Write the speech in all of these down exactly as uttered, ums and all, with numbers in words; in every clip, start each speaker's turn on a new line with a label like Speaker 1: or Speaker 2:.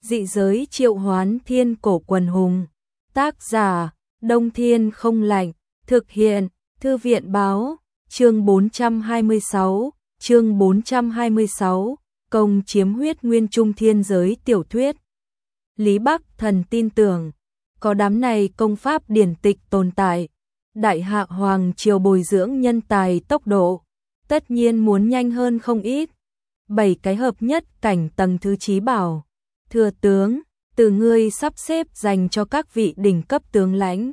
Speaker 1: Dị giới triệu hoán thiên cổ quần hùng. Tác giả, Đông Thiên không lạnh. Thực hiện, Thư viện báo. Chương bốn trăm hai mươi sáu, chương bốn trăm hai mươi sáu, công chiếm huyết nguyên trung thiên giới tiểu thuyết. Lý Bắc Thần tin tưởng, có đám này công pháp điển tịch tồn tại, Đại Hạ Hoàng triều bồi dưỡng nhân tài tốc độ, tất nhiên muốn nhanh hơn không ít. Bảy cái hợp nhất cảnh tầng thứ chí bảo. Thừa tướng, từ ngươi sắp xếp dành cho các vị đỉnh cấp tướng lãnh.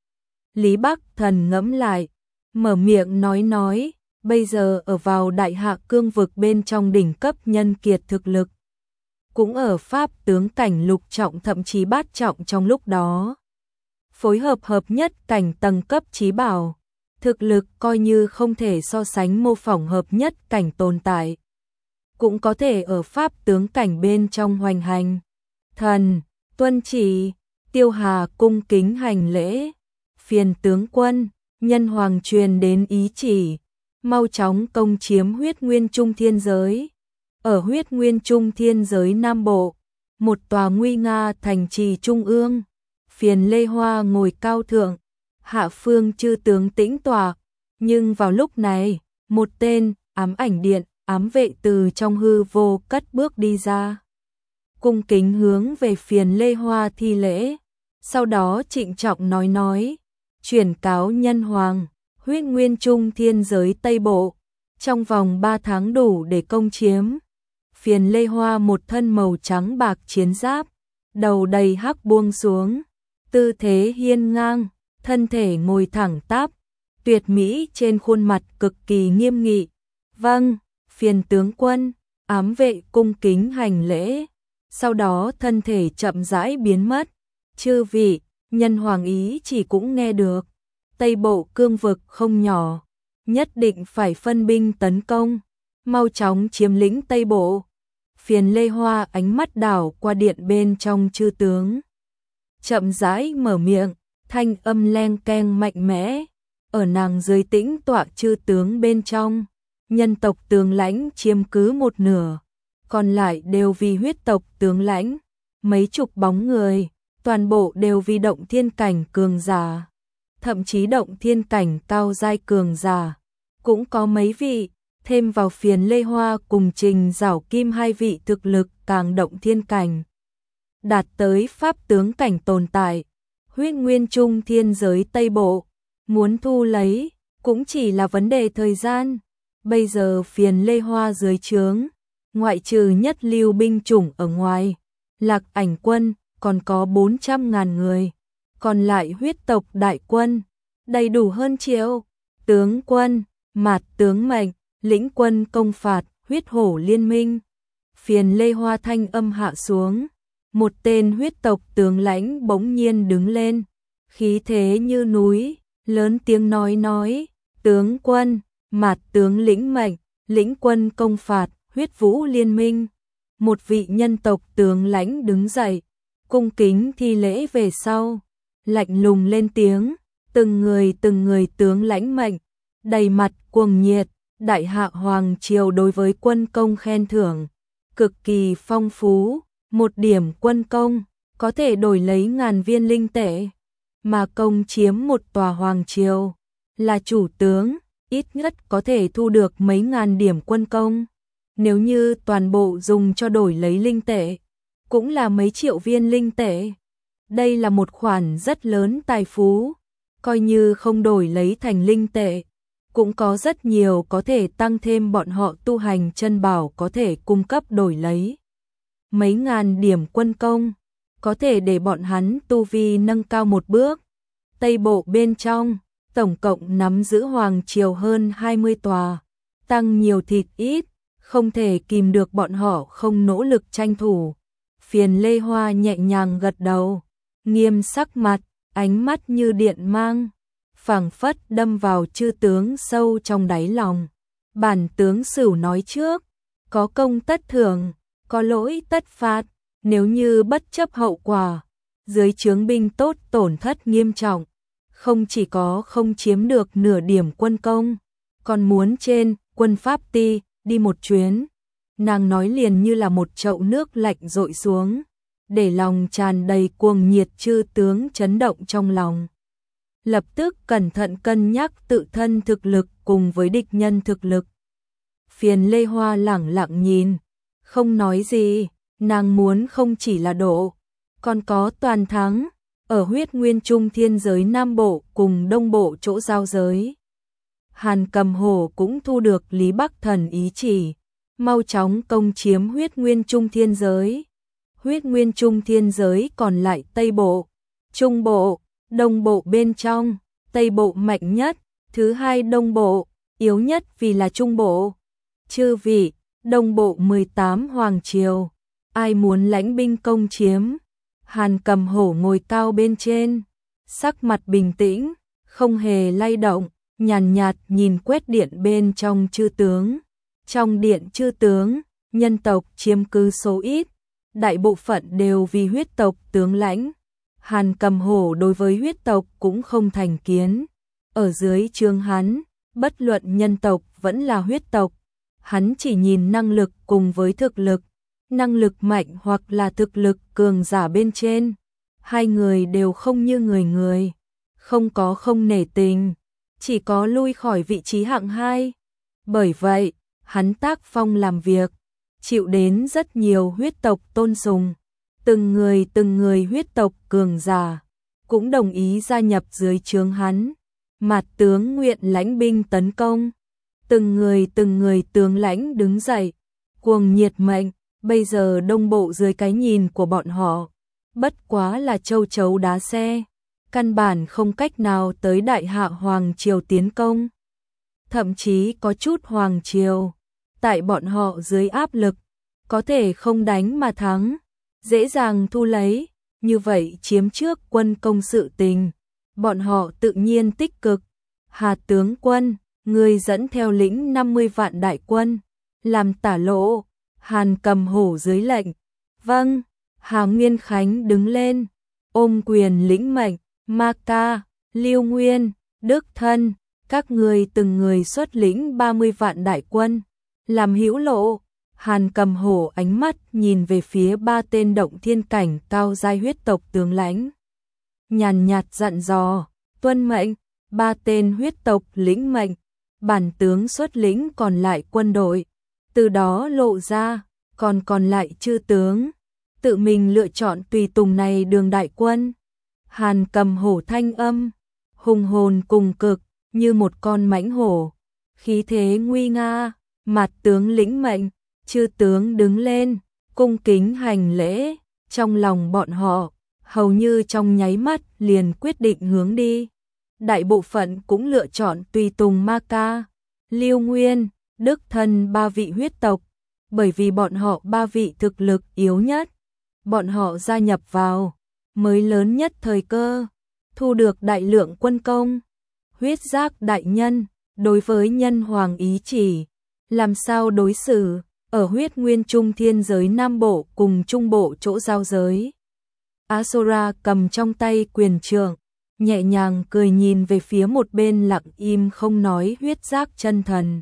Speaker 1: Lý Bắc Thần ngẫm lại, mở miệng nói nói, bây giờ ở vào Đại Hạ cương vực bên trong đỉnh cấp nhân kiệt thực lực. Cũng ở pháp tướng cảnh lục trọng thậm chí bát trọng trong lúc đó. Phối hợp hợp nhất cảnh tầng cấp chí bảo, thực lực coi như không thể so sánh mô phỏng hợp nhất cảnh tồn tại. Cũng có thể ở pháp tướng cảnh bên trong hoành hành. Thần, tuân chỉ, Tiêu Hà cung kính hành lễ. Phiền tướng quân, nhân hoàng truyền đến ý chỉ, mau chóng công chiếm huyết nguyên trung thiên giới. Ở huyết nguyên trung thiên giới Nam Bộ, một tòa nguy nga thành trì trung ương, Phiền Lê Hoa ngồi cao thượng, hạ phương chư tướng tĩnh tọa, nhưng vào lúc này, một tên ám ảnh điện, ám vệ từ trong hư vô cất bước đi ra. Cung kính hướng về Phiền Lê Hoa thi lễ, sau đó trịnh trọng nói nói, chuyển cáo nhân hoàng, huyết nguyên trung thiên giới Tây Bộ, trong vòng ba tháng đủ để công chiếm. Phiền Lê Hoa một thân màu trắng bạc chiến giáp, đầu đầy hắc buông xuống, tư thế hiên ngang, thân thể ngồi thẳng tắp, tuyệt mỹ trên khuôn mặt cực kỳ nghiêm nghị. Vâng, phiền tướng quân, ám vệ cung kính hành lễ, sau đó thân thể chậm rãi biến mất. Chư vị, nhân hoàng ý chỉ cũng nghe được, Tây Bộ cương vực không nhỏ, nhất định phải phân binh tấn công, mau chóng chiếm lĩnh Tây Bộ. Phiền Lê Hoa ánh mắt đảo qua điện bên trong chư tướng, chậm rãi mở miệng, thanh âm leng keng mạnh mẽ. Ở nàng dưới tĩnh tọa chư tướng bên trong, nhân tộc tướng lãnh chiếm cứ một nửa, còn lại đều vì huyết tộc tướng lãnh, mấy chục bóng người, toàn bộ đều vì động thiên cảnh cường giả, thậm chí động thiên cảnh cao giai cường giả, cũng có mấy vị, thêm vào Phiền Lê Hoa cùng Trình Giảo Kim hai vị thực lực càng động thiên cảnh, đạt tới pháp tướng cảnh tồn tại. Huyết nguyên trung thiên giới Tây Bộ, muốn thu lấy, cũng chỉ là vấn đề thời gian. Bây giờ Phiền Lê Hoa dưới trướng, ngoại trừ nhất lưu binh chủng ở ngoài, Lạc Ảnh quân, còn có bốn trăm ngàn người, còn lại huyết tộc đại quân, đầy đủ hơn triệu. Tướng quân, Mạt tướng mệnh, lĩnh quân công phạt, huyết hổ liên minh. Phiền Lê Hoa thanh âm hạ xuống, một tên huyết tộc tướng lãnh bỗng nhiên đứng lên, khí thế như núi, lớn tiếng nói nói, tướng quân, Mạt tướng lĩnh mệnh, lĩnh quân công phạt, huyết vũ liên minh. Một vị nhân tộc tướng lãnh đứng dậy, cung kính thi lễ về sau, lạnh lùng lên tiếng, từng người từng người tướng lãnh mệnh, đầy mặt cuồng nhiệt. Đại Hạ Hoàng triều đối với quân công khen thưởng cực kỳ phong phú, một điểm quân công có thể đổi lấy ngàn viên linh tệ, mà công chiếm một tòa hoàng triều, là chủ tướng, ít nhất có thể thu được mấy ngàn điểm quân công. Nếu như toàn bộ dùng cho đổi lấy linh tệ, cũng là mấy triệu viên linh tệ. Đây là một khoản rất lớn tài phú, coi như không đổi lấy thành linh tệ, cũng có rất nhiều có thể tăng thêm bọn họ tu hành chân bảo có thể cung cấp đổi lấy. Mấy ngàn điểm quân công, có thể để bọn hắn tu vi nâng cao một bước. Tây Bộ bên trong, tổng cộng nắm giữ hoàng triều hơn hai mươi tòa, tăng nhiều thịt ít, không thể kìm được bọn họ không nỗ lực tranh thủ. Phiền Lê Hoa nhẹ nhàng gật đầu, nghiêm sắc mặt, ánh mắt như điện mang, phảng phất đâm vào chư tướng sâu trong đáy lòng. Bản tướng Sửu nói trước, có công tất thưởng, có lỗi tất phạt, nếu như bất chấp hậu quả, dưới trướng binh tốt tổn thất nghiêm trọng, không chỉ có không chiếm được nửa điểm quân công, còn muốn trên quân pháp ti đi một chuyến. Nàng nói liền như là một chậu nước lạnh dội xuống, để lòng tràn đầy cuồng nhiệt chư tướng chấn động trong lòng. Lập tức cẩn thận cân nhắc tự thân thực lực cùng với địch nhân thực lực. Phiền Lê Hoa lẳng lặng nhìn, không nói gì, nàng muốn không chỉ là độ, còn có toàn thắng, ở huyết nguyên trung thiên giới Nam Bộ cùng Đông Bộ chỗ giao giới. Hàn Cầm Hổ cũng thu được Lý Bắc Thần ý chỉ, mau chóng công chiếm huyết nguyên trung thiên giới. Huyết nguyên trung thiên giới còn lại Tây Bộ, Trung Bộ, Đông Bộ bên trong, Tây Bộ mạnh nhất, thứ hai Đông Bộ, yếu nhất vì là Trung Bộ. Chư vị, Đông Bộ mười tám Hoàng Triều, ai muốn lãnh binh công chiếm? Hàn Cầm Hổ ngồi cao bên trên, sắc mặt bình tĩnh, không hề lay động, nhàn nhạt nhìn quét điện bên trong chư tướng. Trong điện chư tướng, nhân tộc chiếm cứ số ít, đại bộ phận đều vì huyết tộc tướng lãnh. Hàn Cầm Hổ đối với huyết tộc cũng không thành kiến. Ở dưới trướng hắn, bất luận nhân tộc vẫn là huyết tộc, hắn chỉ nhìn năng lực cùng với thực lực. Năng lực mạnh hoặc là thực lực cường giả bên trên, hai người đều không như người người, không có không nể tình, chỉ có lui khỏi vị trí hạng hai. Bởi vậy, hắn tác phong làm việc, chịu đến rất nhiều huyết tộc tôn sùng, từng người từng người huyết tộc cường giả, cũng đồng ý gia nhập dưới trướng hắn. Mạt tướng nguyện lãnh binh tấn công, từng người từng người tướng lãnh đứng dậy, cuồng nhiệt mệnh. Bây giờ Đông Bộ dưới cái nhìn của bọn họ, bất quá là châu chấu đá xe, căn bản không cách nào tới Đại Hạ Hoàng Triều tiến công. Thậm chí có chút Hoàng Triều, tại bọn họ dưới áp lực, có thể không đánh mà thắng, dễ dàng thu lấy, như vậy chiếm trước quân công sự tình, bọn họ tự nhiên tích cực. Hà tướng quân, người dẫn theo lĩnh năm mươi vạn đại quân, làm tả lộ. Hàn Cầm Hổ dưới lệnh. Vâng, Hà Nguyên Khánh đứng lên, ôm quyền lĩnh mệnh. Ma Ca, Lưu Nguyên, Đức Thân, các người từng người xuất lĩnh ba mươi vạn đại quân, làm hữu lộ. Hàn Cầm Hổ ánh mắt nhìn về phía ba tên động thiên cảnh cao giai huyết tộc tướng lãnh, nhàn nhạt dặn dò, tuân mệnh. Ba tên huyết tộc lĩnh mệnh, bản tướng xuất lĩnh còn lại quân đội. Từ đó lộ ra, còn còn lại chư tướng, tự mình lựa chọn tùy tùng này đường đại quân. Hàn Cầm Hổ thanh âm, hùng hồn cùng cực, như một con mãnh hổ, khí thế nguy nga. Mạt tướng lĩnh mệnh, chư tướng đứng lên, cung kính hành lễ, trong lòng bọn họ, hầu như trong nháy mắt liền quyết định hướng đi. Đại bộ phận cũng lựa chọn tùy tùng Ma Ca, Lưu Nguyên, Đức Thân ba vị huyết tộc, bởi vì bọn họ ba vị thực lực yếu nhất, bọn họ gia nhập vào, mới lớn nhất thời cơ, thu được đại lượng quân công. Huyết Giác đại nhân, đối với nhân hoàng ý chỉ, làm sao đối xử, ở huyết nguyên trung thiên giới Nam Bộ cùng Trung Bộ chỗ giao giới. Asura cầm trong tay quyền trượng, nhẹ nhàng cười nhìn về phía một bên lặng im không nói Huyết Giác chân thần.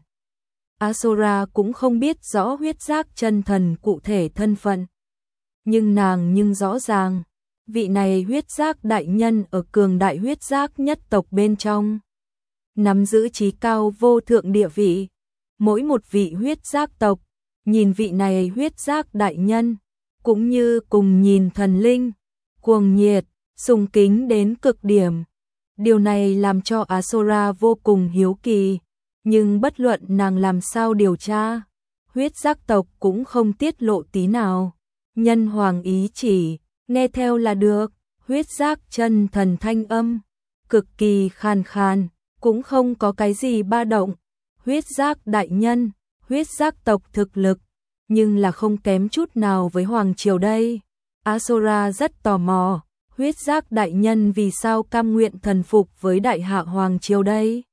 Speaker 1: Asura cũng không biết rõ Huyết Giác chân thần cụ thể thân phận, nhưng nàng nhưng rõ ràng, vị này Huyết Giác đại nhân ở cường đại huyết giác nhất tộc bên trong, nắm giữ chí cao vô thượng địa vị. Mỗi một vị huyết giác tộc, nhìn vị này Huyết Giác đại nhân, cũng như cùng nhìn thần linh, cuồng nhiệt, sùng kính đến cực điểm. Điều này làm cho Asura vô cùng hiếu kỳ, nhưng bất luận nàng làm sao điều tra, huyết giác tộc cũng không tiết lộ tí nào. Nhân hoàng ý chỉ, nghe theo là được. Huyết Giác chân thần thanh âm, cực kỳ khàn khàn, cũng không có cái gì ba động. Huyết Giác đại nhân, huyết giác tộc thực lực, nhưng là không kém chút nào với Hoàng Triều đây. Asura rất tò mò, Huyết Giác đại nhân vì sao cam nguyện thần phục với Đại Hạ Hoàng Triều đây?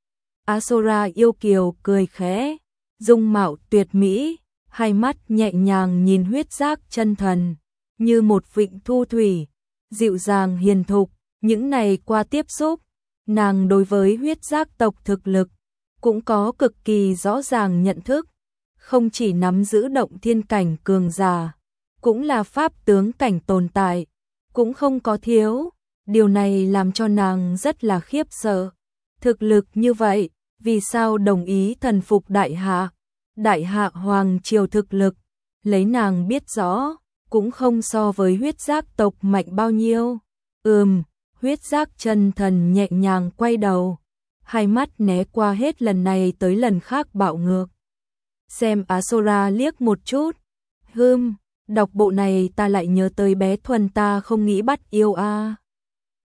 Speaker 1: Asura yêu kiều cười khẽ, dung mạo tuyệt mỹ, hai mắt nhẹ nhàng nhìn Huyết Giác chân thần, như một vịnh thu thủy, dịu dàng hiền thục. Những này qua tiếp xúc, nàng đối với huyết giác tộc thực lực cũng có cực kỳ rõ ràng nhận thức, không chỉ nắm giữ động thiên cảnh cường giả, cũng là pháp tướng cảnh tồn tại, cũng không có thiếu, điều này làm cho nàng rất là khiếp sợ. Thực lực như vậy, vì sao đồng ý thần phục đại hạ? Đại hạ hoàng triều thực lực, lấy nàng biết rõ, cũng không so với huyết giác tộc mạnh bao nhiêu. Ừm, huyết giác chân thần nhẹ nhàng quay đầu, hai mắt né qua hết lần này tới lần khác bạo ngược. Xem Asora liếc một chút, hừm, đọc bộ này ta lại nhớ tới bé Thuần ta không nghĩ bắt yêu a.